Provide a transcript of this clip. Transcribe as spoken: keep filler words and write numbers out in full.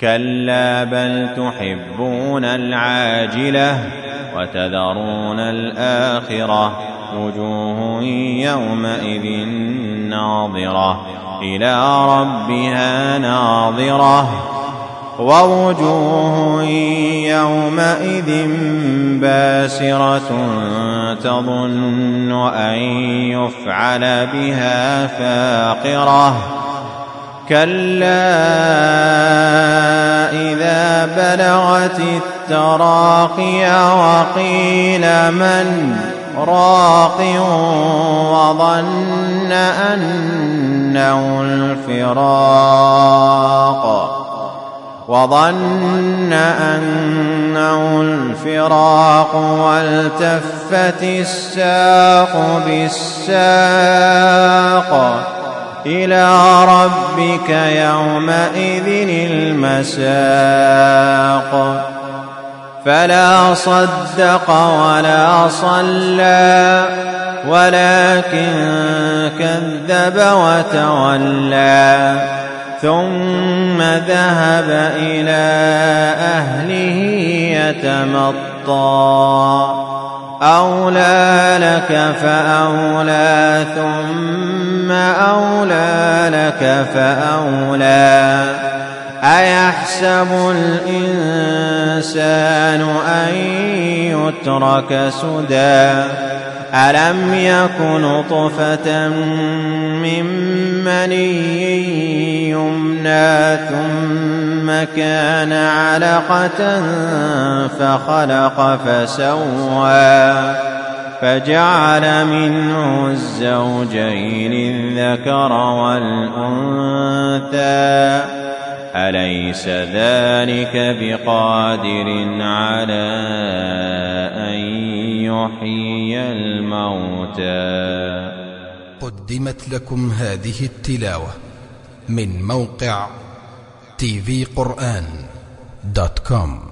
كلا بل تحبون العاجلة وتذرون الآخرة وجوه يومئذ ناظرة إلى ربها ناظرة ووجوه يومئذ باسرة تظن أن يفعل بها فاقرة كلا إذا بلغت التراقي وقيل من راق وظن أنه الفراق وظن أنه الفراق والتفت الساق بالساق إلى ربك يومئذ المساق فلا صدق ولا صلى ولكن كذب وتولى ثم ذهب إلى أهله يتمطى أولى لك فأولى ثم أولى لك فأولى أيحسب الإنسان أن يترك سدى ألم يك نطفة من مني يمنى ثم كان علقة فخلق فسوى فجعل منه الزوجين الذكر والأنثى أليس ذلك بقادر على أن يحيي الموتى. قدمت لكم هذه التلاوة من موقع تي في قرآن دوت كوم.